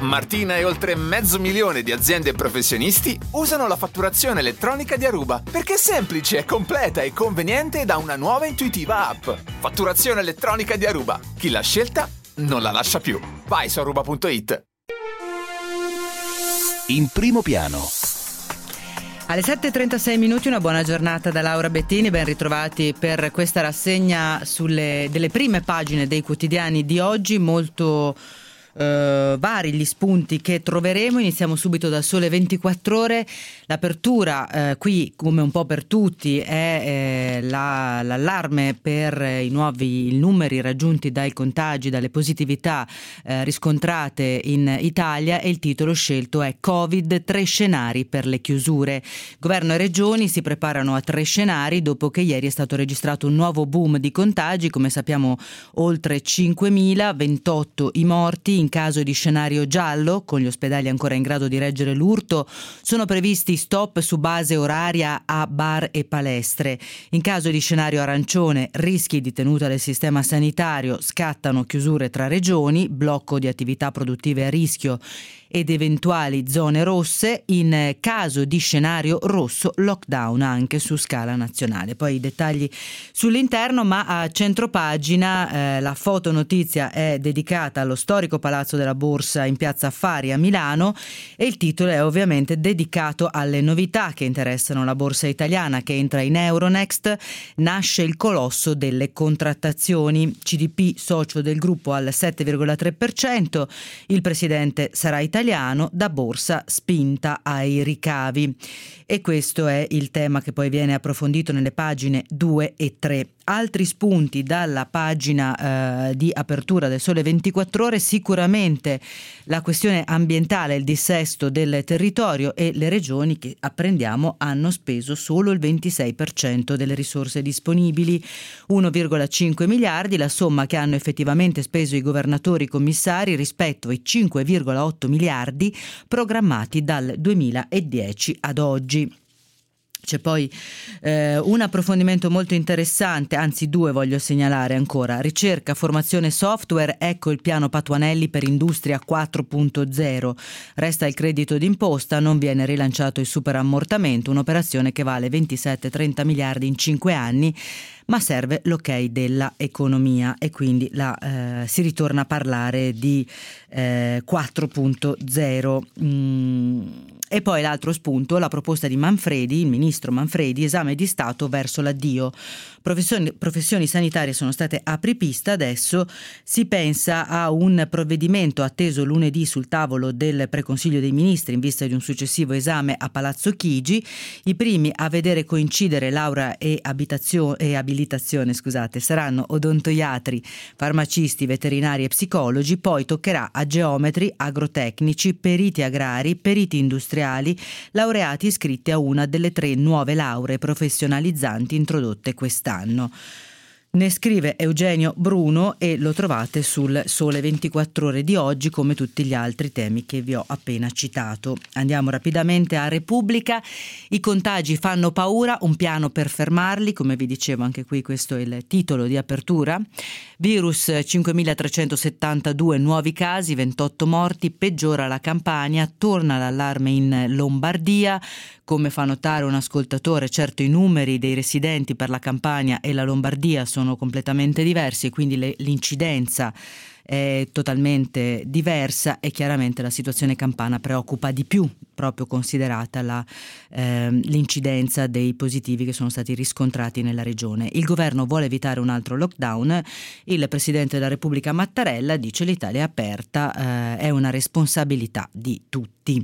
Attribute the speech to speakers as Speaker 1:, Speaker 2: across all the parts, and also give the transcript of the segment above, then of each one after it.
Speaker 1: Martina e oltre 500.000 di aziende e professionisti usano la fatturazione elettronica di Aruba perché è semplice, completa e conveniente da una nuova e intuitiva app. Fatturazione elettronica di Aruba. Chi l'ha scelta non la lascia più. Vai su aruba.it.
Speaker 2: In primo piano.
Speaker 3: Alle 7:36 minuti, una buona giornata da Laura Bettini, ben ritrovati per questa rassegna delle prime pagine dei quotidiani di oggi, molto vari gli spunti che troveremo. Iniziamo subito dal Sole 24 Ore. L'apertura qui, come un po' per tutti, è l'allarme per i numeri raggiunti dai contagi, dalle positività riscontrate in Italia, e il titolo scelto è Covid, 3 scenari per le chiusure. Governo e regioni si preparano a 3 scenari dopo che ieri è stato registrato un nuovo boom di contagi. Come sappiamo, oltre 5.000, 28 i morti. In caso di scenario giallo, con gli ospedali ancora in grado di reggere l'urto, sono previsti stop su base oraria a bar e palestre. In caso di scenario arancione, rischi di tenuta del sistema sanitario, scattano chiusure tra regioni, blocco di attività produttive a rischio ed eventuali zone rosse. In caso di scenario rosso, lockdown anche su scala nazionale. Poi i dettagli sull'interno, ma a centropagina la fotonotizia è dedicata allo storico Palazzo della Borsa in Piazza Affari a Milano, e il titolo è ovviamente dedicato alle novità che interessano la borsa italiana, che entra in Euronext. Nasce il colosso delle contrattazioni, CDP socio del gruppo al 7,3%, il presidente sarà italiano, da borsa spinta ai ricavi. E questo è il tema che poi viene approfondito nelle pagine 2 e 3. Altri spunti dalla pagina di apertura del Sole 24 Ore, sicuramente la questione ambientale, il dissesto del territorio, e le regioni che, apprendiamo, hanno speso solo il 26% delle risorse disponibili, 1,5 miliardi, la somma che hanno effettivamente speso i governatori commissari rispetto ai 5,8 miliardi programmati dal 2010 ad oggi. C'è poi un approfondimento molto interessante, anzi 2 voglio segnalare ancora. Ricerca, formazione, software, ecco il piano Patuanelli per Industria 4.0. Resta il credito d'imposta, non viene rilanciato il superammortamento, un'operazione che vale 27-30 miliardi in 5 anni, ma serve l'ok della economia, e quindi si ritorna a parlare di 4.0. E poi l'altro spunto, la proposta di Manfredi, il ministro Manfredi, esame di Stato verso l'addio. Professioni sanitarie sono state apripista, adesso si pensa a un provvedimento atteso lunedì sul tavolo del Preconsiglio dei Ministri in vista di un successivo esame a Palazzo Chigi. I primi a vedere coincidere laurea e abilitazione saranno odontoiatri, farmacisti, veterinari e psicologi, poi toccherà a geometri, agrotecnici, periti agrari, periti industriali, laureati iscritti a una delle 3 nuove lauree professionalizzanti introdotte quest'anno. Ne scrive Eugenio Bruno e lo trovate sul Sole 24 Ore di oggi, come tutti gli altri temi che vi ho appena citato. Andiamo rapidamente a Repubblica. I contagi fanno paura, un piano per fermarli, come vi dicevo anche qui questo è il titolo di apertura. Virus, 5.372 nuovi casi, 28 morti, peggiora la Campania, torna l'allarme in Lombardia. Come fa notare un ascoltatore, certo i numeri dei residenti per la Campania e la Lombardia sono completamente diversi, e quindi l'incidenza è totalmente diversa, e chiaramente la situazione campana preoccupa di più, proprio considerata l'incidenza dei positivi che sono stati riscontrati nella regione. Il governo vuole evitare un altro lockdown. Il presidente della Repubblica Mattarella dice: l'Italia è aperta, è una responsabilità di tutti.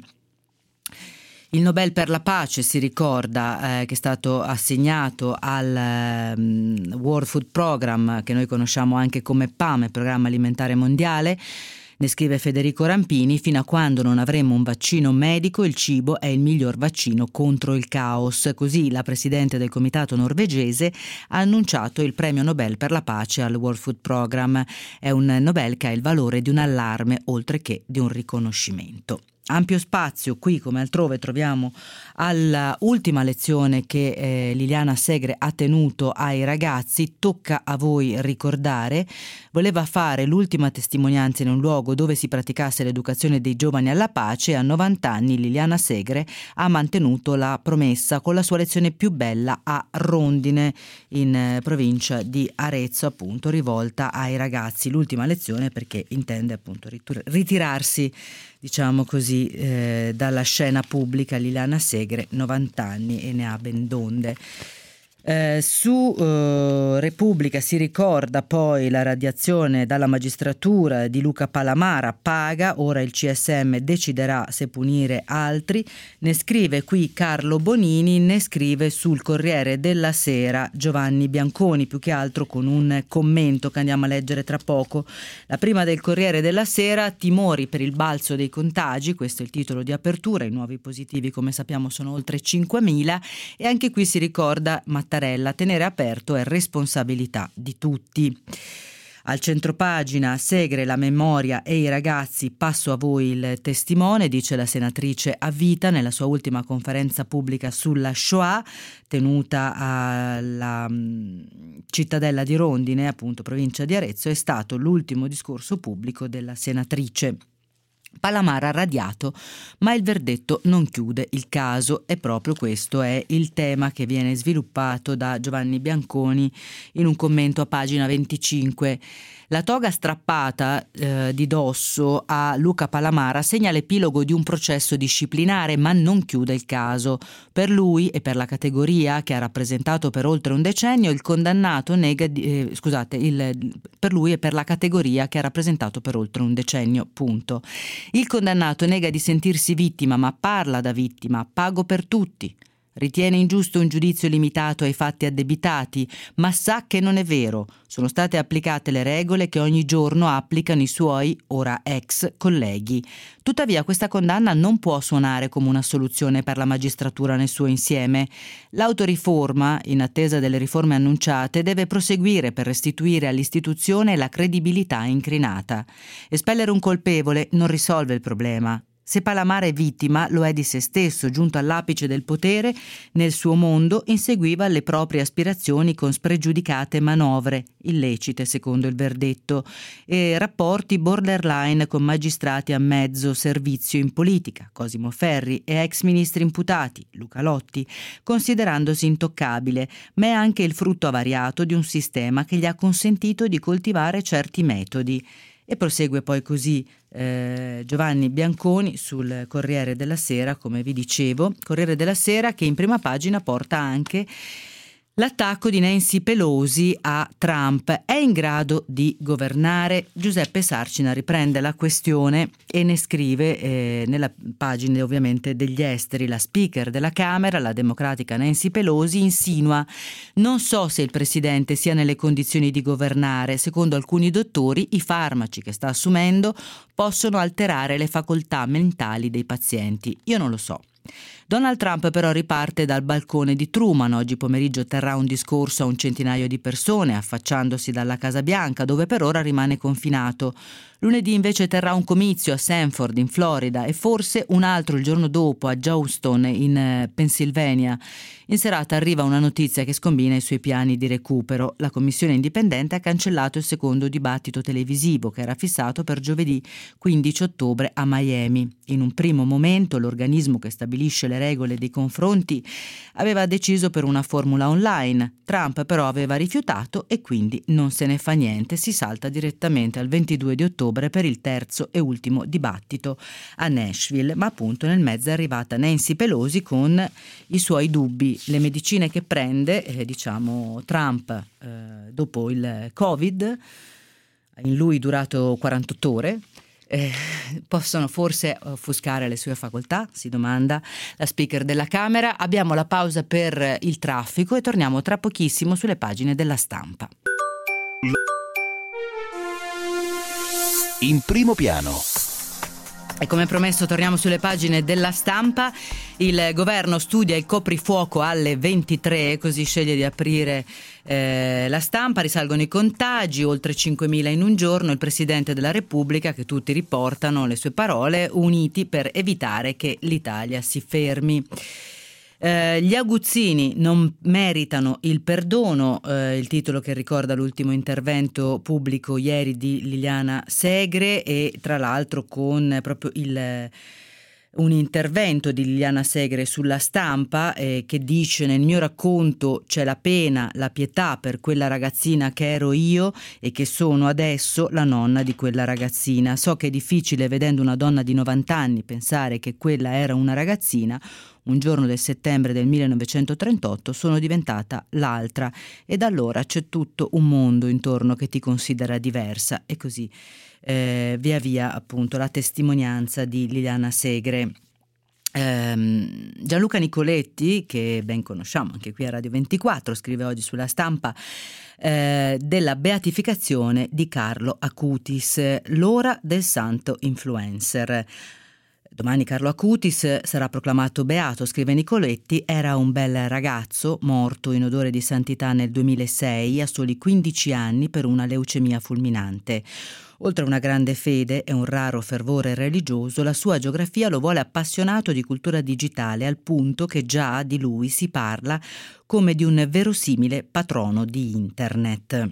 Speaker 3: Il Nobel per la pace, si ricorda, che è stato assegnato al World Food Program, che noi conosciamo anche come PAM, Programma Alimentare Mondiale. Ne scrive Federico Rampini: fino a quando non avremo un vaccino medico, il cibo è il miglior vaccino contro il caos. Così la presidente del comitato norvegese ha annunciato il premio Nobel per la pace al World Food Program. È un Nobel che ha il valore di un allarme oltre che di un riconoscimento. Ampio spazio qui come altrove troviamo alla ultima lezione che Liliana Segre ha tenuto ai ragazzi. Tocca a voi ricordare. Voleva fare l'ultima testimonianza in un luogo dove si praticasse l'educazione dei giovani alla pace e a 90 anni Liliana Segre ha mantenuto la promessa con la sua lezione più bella a Rondine in provincia di Arezzo, appunto rivolta ai ragazzi. L'ultima lezione perché intende appunto ritirarsi, diciamo così, dalla scena pubblica. Liliana Segre, 90 anni e ne ha ben donde. Su Repubblica si ricorda poi la radiazione dalla magistratura di Luca Palamara, paga, ora il CSM deciderà se punire altri. Ne scrive qui Carlo Bonini, ne scrive sul Corriere della Sera Giovanni Bianconi, più che altro con un commento che andiamo a leggere tra poco. La prima del Corriere della Sera: timori per il balzo dei contagi, questo è il titolo di apertura, i nuovi positivi come sappiamo sono oltre 5.000 e anche qui si ricorda Mattarella, tenere aperto è responsabilità di tutti. Al centropagina Segre, la memoria e i ragazzi, passo a voi il testimone, dice la senatrice a vita nella sua ultima conferenza pubblica sulla Shoah, tenuta alla cittadella di Rondine, appunto provincia di Arezzo, è stato l'ultimo discorso pubblico della senatrice. Palamara ha radiato, ma il verdetto non chiude il caso e proprio questo è il tema che viene sviluppato da Giovanni Bianconi in un commento a pagina 25. La toga strappata di dosso a Luca Palamara segna l'epilogo di un processo disciplinare, ma non chiude il caso. Per lui e per la categoria che ha rappresentato per oltre un decennio, il condannato nega per lui e per la categoria che ha rappresentato per oltre un decennio, punto. Il condannato nega di sentirsi vittima, ma parla da vittima, pago per tutti. Ritiene ingiusto un giudizio limitato ai fatti addebitati, ma sa che non è vero. Sono state applicate le regole che ogni giorno applicano i suoi, ora ex, colleghi. Tuttavia questa condanna non può suonare come una soluzione per la magistratura nel suo insieme. L'autoriforma, in attesa delle riforme annunciate, deve proseguire per restituire all'istituzione la credibilità incrinata. Espellere un colpevole non risolve il problema. Se Palamara è vittima, lo è di se stesso, giunto all'apice del potere, nel suo mondo inseguiva le proprie aspirazioni con spregiudicate manovre, illecite secondo il verdetto, e rapporti borderline con magistrati a mezzo servizio in politica, Cosimo Ferri, e ex ministri imputati, Luca Lotti, considerandosi intoccabile, ma è anche il frutto avariato di un sistema che gli ha consentito di coltivare certi metodi. E prosegue poi così Giovanni Bianconi sul Corriere della Sera, come vi dicevo, Corriere della Sera che in prima pagina porta anche l'attacco di Nancy Pelosi a Trump. È in grado di governare? Giuseppe Sarcina riprende la questione e ne scrive nella pagina ovviamente degli esteri. La speaker della Camera, la democratica Nancy Pelosi, insinua: non so se il presidente sia nelle condizioni di governare. Secondo alcuni dottori i farmaci che sta assumendo possono alterare le facoltà mentali dei pazienti. Io non lo so. Donald Trump però riparte dal balcone di Truman. Oggi pomeriggio terrà un discorso a un centinaio di persone, affacciandosi dalla Casa Bianca, dove per ora rimane confinato. Lunedì invece terrà un comizio a Sanford in Florida e forse un altro il giorno dopo a Johnston in Pennsylvania. In serata arriva una notizia che scombina i suoi piani di recupero. La commissione indipendente ha cancellato il secondo dibattito televisivo che era fissato per giovedì 15 ottobre a Miami. In un primo momento l'organismo che stabilisce le regole dei confronti aveva deciso per una formula online. Trump però aveva rifiutato e quindi non se ne fa niente. Si salta direttamente al 22 di ottobre per il terzo e ultimo dibattito a Nashville, ma appunto nel mezzo è arrivata Nancy Pelosi con i suoi dubbi. Le medicine che prende, Trump dopo il Covid, in lui durato 48 ore, possono forse offuscare le sue facoltà, si domanda la speaker della Camera. Abbiamo la pausa per il traffico e torniamo tra pochissimo sulle pagine della Stampa.
Speaker 2: In primo piano.
Speaker 3: E come promesso torniamo sulle pagine della Stampa. Il governo studia il coprifuoco alle 23, così sceglie di aprire la Stampa. Risalgono i contagi, oltre 5.000 in un giorno. Il Presidente della Repubblica, che tutti riportano le sue parole, uniti per evitare che l'Italia si fermi. Gli aguzzini non meritano il perdono, il titolo che ricorda l'ultimo intervento pubblico ieri di Liliana Segre, e tra l'altro con proprio un intervento di Liliana Segre sulla Stampa che dice: nel mio racconto c'è la pena, la pietà per quella ragazzina che ero io e che sono adesso la nonna di quella ragazzina. So che è difficile, vedendo una donna di 90 anni, pensare che quella era una ragazzina. Un giorno del settembre del 1938 sono diventata l'altra e da allora c'è tutto un mondo intorno che ti considera diversa, e così via via appunto la testimonianza di Liliana Segre. Gianluca Nicoletti, che ben conosciamo anche qui a Radio 24, scrive oggi sulla Stampa della beatificazione di Carlo Acutis, l'ora del santo influencer. Domani Carlo Acutis sarà proclamato beato, scrive Nicoletti. Era un bel ragazzo, morto in odore di santità nel 2006 a soli 15 anni per una leucemia fulminante. Oltre a una grande fede e un raro fervore religioso, la sua geografia lo vuole appassionato di cultura digitale, al punto che già di lui si parla come di un verosimile patrono di Internet.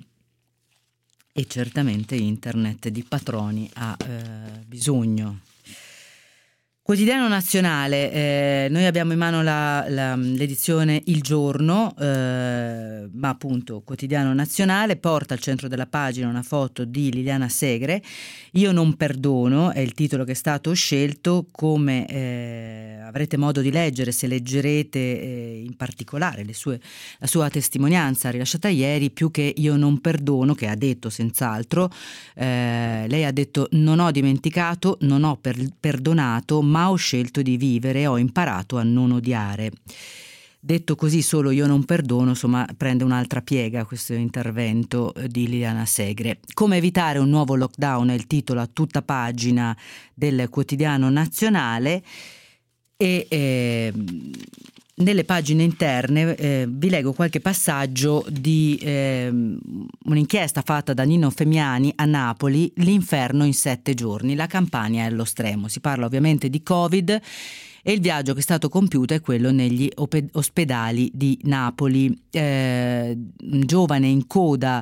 Speaker 3: E certamente Internet di patroni ha bisogno. Quotidiano Nazionale, noi abbiamo in mano l'edizione Il Giorno, ma appunto Quotidiano Nazionale porta al centro della pagina una foto di Liliana Segre. Io non perdono è il titolo che è stato scelto, come avrete modo di leggere se leggerete in particolare la sua testimonianza rilasciata ieri. Più che io non perdono, che ha detto senz'altro, lei ha detto: non ho dimenticato, non ho perdonato, ma ho scelto di vivere, ho imparato a non odiare. Detto così, solo io non perdono, insomma, prende un'altra piega questo intervento di Liliana Segre. Come evitare un nuovo lockdown è il titolo a tutta pagina del Quotidiano Nazionale, e nelle pagine interne vi leggo qualche passaggio di un'inchiesta fatta da Nino Femiani a Napoli, l'inferno in 7 giorni, la Campania è allo stremo. Si parla ovviamente di Covid, e il viaggio che è stato compiuto è quello negli ospedali di Napoli. Un giovane in coda,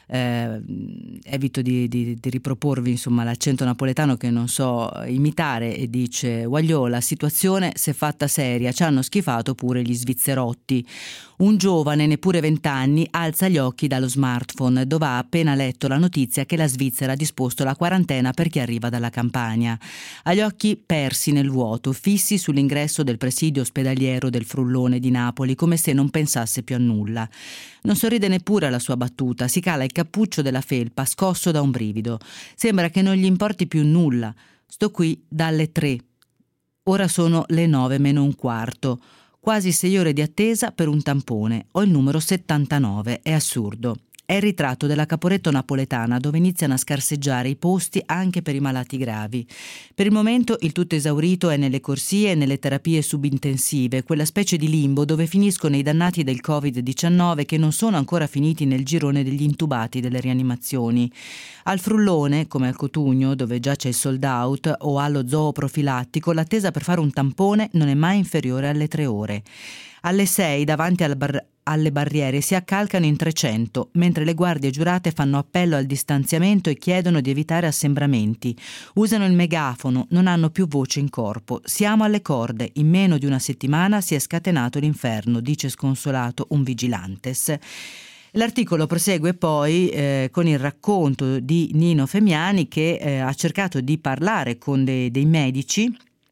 Speaker 3: evito di riproporvi insomma l'accento napoletano che non so imitare, e dice: Guagliola, situazione s'è fatta seria, ci hanno schifato pure gli svizzerotti. Un giovane, neppure 20 anni, alza gli occhi dallo smartphone dove ha appena letto la notizia che la Svizzera ha disposto la quarantena per chi arriva dalla Campania. Ha gli occhi persi nel vuoto, fissi sull'ingresso del presidio ospedaliero del Frullone di Napoli, come se non pensasse più a nulla. Non sorride neppure alla sua battuta, si cala il cappuccio della felpa, scosso da un brivido. Sembra che non gli importi più nulla. Sto qui dalle 3. Ora sono le 9 meno un quarto. Quasi 6 ore di attesa per un tampone. Ho il numero 79. È assurdo. È il ritratto della Caporetto napoletana, dove iniziano a scarseggiare i posti anche per i malati gravi. Per il momento il tutto esaurito è nelle corsie e nelle terapie subintensive, quella specie di limbo dove finiscono i dannati del Covid-19 che non sono ancora finiti nel girone degli intubati delle rianimazioni. Al Frullone, come al Cotugno, dove già c'è il sold out, o allo zoo profilattico, l'attesa per fare un tampone non è mai inferiore alle 3 ore. Alle 6 davanti alle barriere si accalcano in 300, mentre le guardie giurate fanno appello al distanziamento e chiedono di evitare assembramenti. Usano il megafono, non hanno più voce in corpo. Siamo alle corde, in meno di una settimana si è scatenato l'inferno, dice sconsolato un vigilantes. L'articolo prosegue poi con il racconto di Nino Femiani, che ha cercato di parlare con dei medici,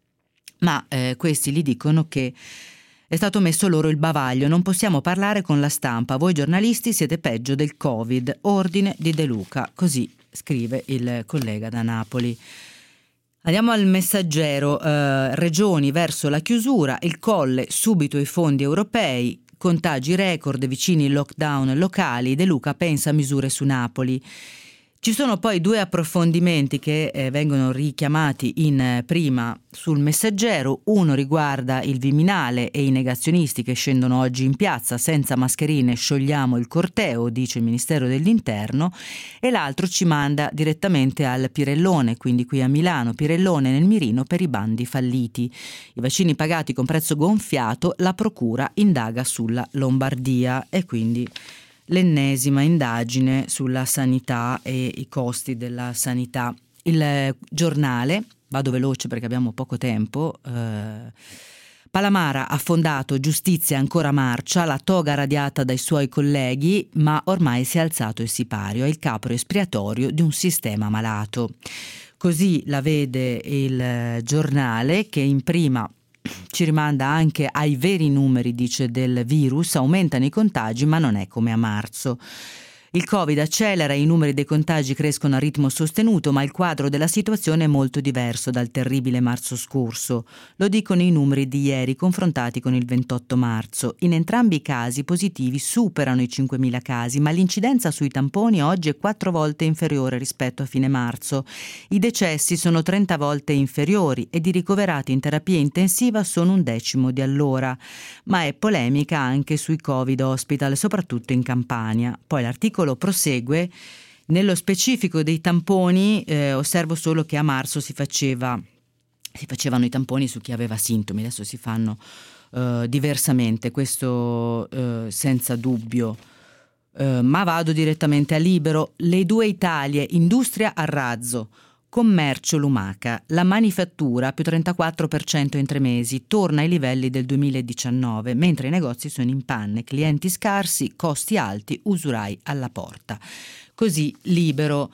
Speaker 3: ma questi gli dicono che è stato messo loro il bavaglio, non possiamo parlare con la stampa, voi giornalisti siete peggio del Covid, ordine di De Luca, così scrive il collega da Napoli. Andiamo al Messaggero, regioni verso la chiusura, il Colle, subito i fondi europei, contagi record, vicini lockdown locali, De Luca pensa a misure su Napoli. Ci sono poi due approfondimenti che vengono richiamati in prima sul Messaggero. Uno riguarda il Viminale e i negazionisti che scendono oggi in piazza senza mascherine, sciogliamo il corteo, dice il Ministero dell'Interno, e l'altro ci manda direttamente al Pirellone, quindi qui a Milano, Pirellone nel mirino per i bandi falliti. I vaccini pagati con prezzo gonfiato, la procura indaga sulla Lombardia e quindi l'ennesima indagine sulla sanità e i costi della sanità. Il Giornale, vado veloce perché abbiamo poco tempo, Palamara affondato, giustizia ancora marcia, la toga radiata dai suoi colleghi, ma ormai si è alzato il sipario, è il capro espiatorio di un sistema malato. Così la vede il Giornale, che in prima ci rimanda anche ai veri numeri, dice, del virus. Aumentano i contagi ma non è come a marzo. Il Covid accelera, i numeri dei contagi crescono a ritmo sostenuto, ma il quadro della situazione è molto diverso dal terribile marzo scorso. Lo dicono i numeri di ieri confrontati con il 28 marzo. In entrambi i casi i positivi superano i 5.000 casi, ma l'incidenza sui tamponi oggi è 4 volte inferiore rispetto a fine marzo. I decessi sono 30 volte inferiori ed i ricoverati in terapia intensiva sono 1/10 di allora. Ma è polemica anche sui Covid hospital, soprattutto in Campania. Poi l'articolo prosegue. Nello specifico dei tamponi, osservo solo che a marzo si facevano i tamponi su chi aveva sintomi, adesso si fanno diversamente, questo senza dubbio. Ma vado direttamente a Libero. Le due Italie, industria a razzo, commercio lumaca, la manifattura più 34% in 3 mesi, torna ai livelli del 2019, mentre i negozi sono in panne, clienti scarsi, costi alti, usurai alla porta. Così Libero.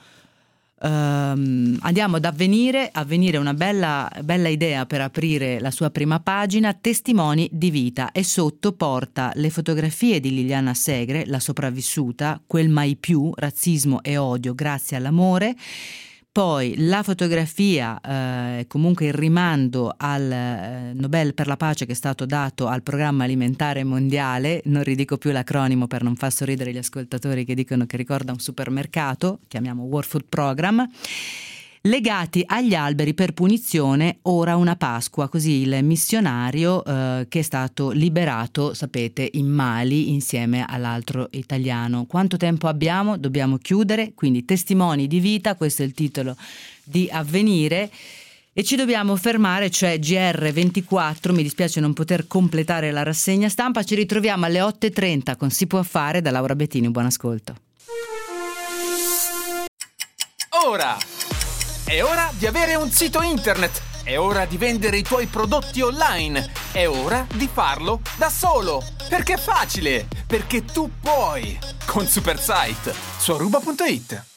Speaker 3: Andiamo ad Avvenire è una bella idea per aprire la sua prima pagina, testimoni di vita, e sotto porta le fotografie di Liliana Segre, la sopravvissuta, quel mai più, razzismo e odio grazie all'amore. Poi la fotografia, comunque il rimando al Nobel per la pace che è stato dato al Programma Alimentare Mondiale, non ridico più l'acronimo per non far sorridere gli ascoltatori che dicono che ricorda un supermercato, chiamiamo World Food Program. Legati agli alberi per punizione, ora una Pasqua, così il missionario che è stato liberato, sapete, in Mali insieme all'altro italiano. Quanto tempo abbiamo? Dobbiamo chiudere, quindi testimoni di vita, questo è il titolo di Avvenire. E ci dobbiamo fermare, cioè GR24, mi dispiace non poter completare la rassegna stampa, ci ritroviamo alle 8:30 con Si può fare da Laura Bettini, buon ascolto.
Speaker 1: Ora! È ora di avere un sito internet, è ora di vendere i tuoi prodotti online, è ora di farlo da solo, perché è facile, perché tu puoi, con Supersite, su aruba.it.